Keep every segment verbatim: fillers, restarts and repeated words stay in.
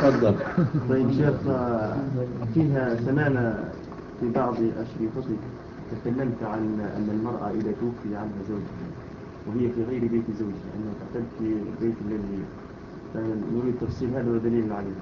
تفضل. طيب شيخ، فيها سمعنا في بعض أشرطتك تكلمت عن أن المرأة إذا توفي عنها زوجها وهي في غير بيت زوجها أنها تعتد في بيت الذي نريد تفصيل هذا ودليل عليه.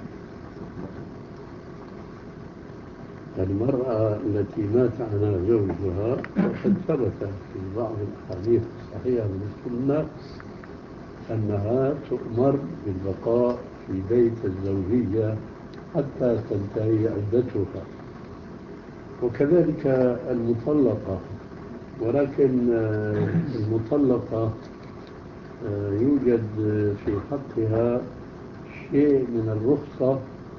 المرأة التي مات عنها زوجها قد ثبت في بعض الأحاديث الصحيحة من السنة أنها تؤمر بالبقاء في بيت الزوجية حتى تنتهي عدتها، وكذلك المطلقة. ولكن المطلقة يوجد في حقها شيء من الرخصة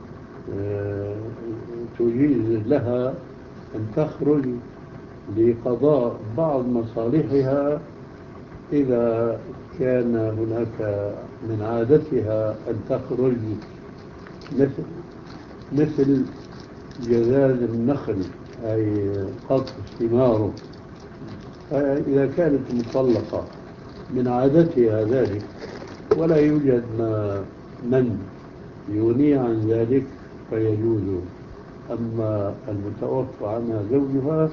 تجيز لها أن تخرج لقضاء بعض مصالحها إذا كان هناك من عادتها أن تخرج مثل مثل جذاذ النخل أي قطف ثماره. فإذا كانت مطلقة من عادتها ذلك ولا يوجد ما من يغني عن ذلك فيجوز. أما المتوفى عنها زوجها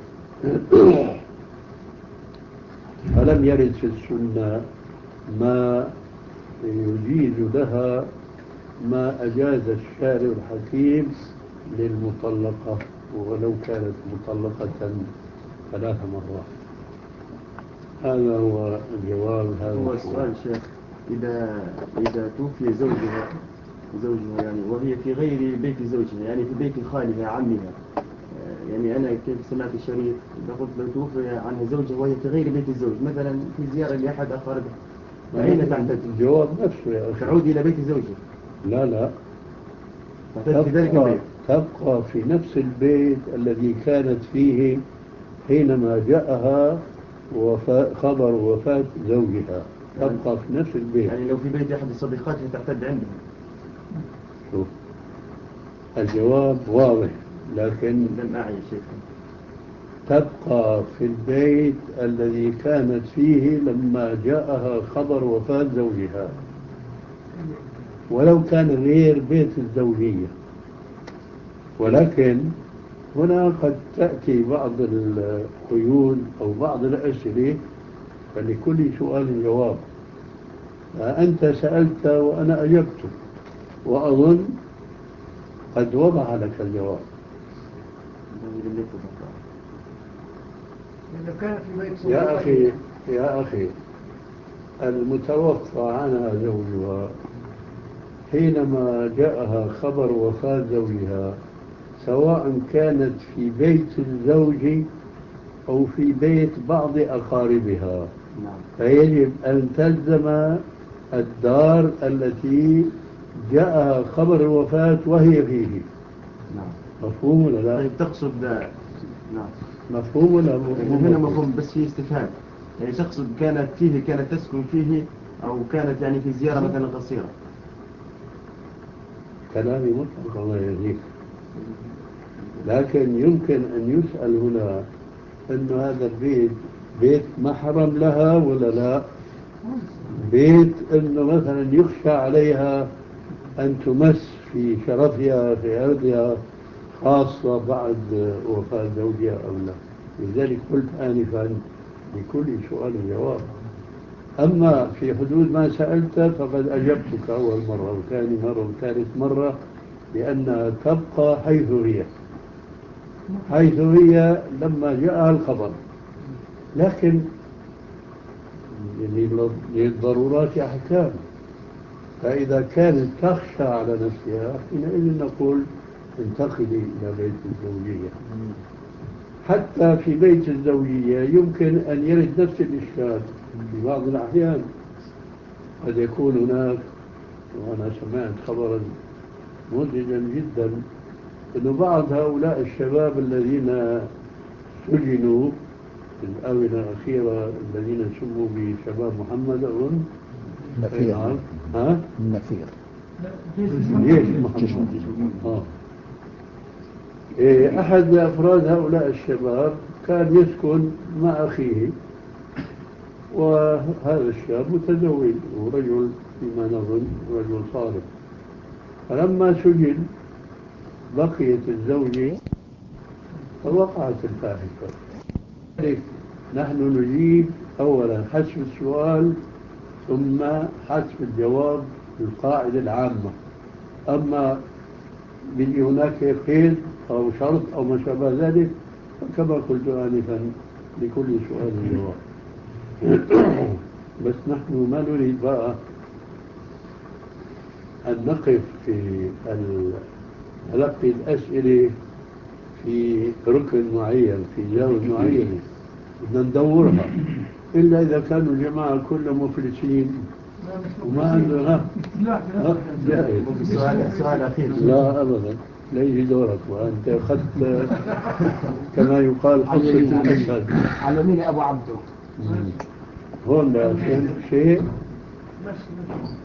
فلم يرد في السنة ما يجيز لها ما أجاز الشارع الحكيم للمطلقة ولو كانت مطلقة ثلاث مرات. هذا هو الجواب. هذا هو السؤال شيخ، إذا إذا توفي زوجها زوجها يعني وهي في غير بيت زوجها، يعني في بيت خالها عمها، يعني أنا كيف سمعت الشريط إذا قلت لو توفي عنها زوجها وهي في غير بيت الزوج مثلا في زيارة لأحد أقاربها فأين تعتد؟ الجواب نفسه يا أخي، تعود إلى بيت زوجها. لا لا، تعتد في ذلك البيت، تبقى في نفس البيت الذي كانت فيه حينما جاءها وفاة خبر وفاة زوجها، تبقى في نفس البيت. يعني لو في بيت أحد الصديقات تعتد عندها. شوف الجواب واضح، لكن لم أعي شيء. تبقى في البيت الذي كانت فيه لما جاءها خبر وفاة زوجها ولو كان غير بيت الزوجية. ولكن هنا قد تأتي بعض القيود أو بعض الأسئلة، فلكل سؤال جواب. أنت سألت وأنا أجبت، وأظن قد وضع لك الجواب. يا أخي يا أخي المتوفى عنها زوجها حينما جاءها خبر وفاة زوجها سواء كانت في بيت الزوج أو في بيت بعض أقاربها فيجب أن تلزم الدار التي جاءها خبر الوفاة وهي فيه. مفهوم ولا لا؟ طيب تقصد ذا؟ نعم مفهوم ولا مفهوم؟ هنا مفهوم بس في استفهام، يعني تقصد كانت فيه كانت تسكن فيه أو كانت يعني في زيارة مثلا قصيرة؟ كلامي مطلق الله يهديك، لكن يمكن أن يسأل هنا أن هذا البيت بيت محرم لها ولا لا؟ بيت أنه مثلا يخشى عليها أن تمس في شرفها في أرضها خاصة بعد وفاة زوجها أو لا. لذلك قلت آنفا لكل سؤال جواب. أما في حدود ما سألت فقد أجبتك أول مرة وثاني مرة وثالث مرة لأنها تبقى حيث هي حيث هي لما جاءها الخبر، لكن للضرورات أحكام. فإذا كانت تخشى على نفسها حينئذ نقول انتقلي إلى بيت الزوجية. حتى في بيت الزوجية يمكن أن يرد نفس الإشكال في بعض الأحيان. قد يكون هناك، وأنا سمعت خبرا مزعجا جدا، أن بعض هؤلاء الشباب الذين سجنوا في الآونة الأخيرة الذين سموا بشباب محمد أظن النفير. ها؟ النفير ليش محمد؟ آه. إيه أحد أفراد هؤلاء الشباب كان يسكن مع أخيه، وهذا الشاب متزوج ورجل فيما نظن رجل صالح. فلما سجن بقيت الزوجة فوقعت الفاحشة. لذلك نحن نجيب أولا حسب السؤال ثم حسب الجواب القاعدة العامة. أما بيجي هناك قيد أو شرط أو ما شابه ذلك فكما قلت آنفا لكل سؤال جواب. بس نحن ما نريد بقى أن نقف في تلقي الأسئلة في ركن معين في جانب معين، بدنا ندورها إلا إذا كانوا الجماعة كلهم مفلسين وما عندنا جائز. سؤال سؤال أخير. لا أبدا لا يجي دورك وأنت أخذت كما يقال حصة الأسد. علميني أبو عبده. هون شيء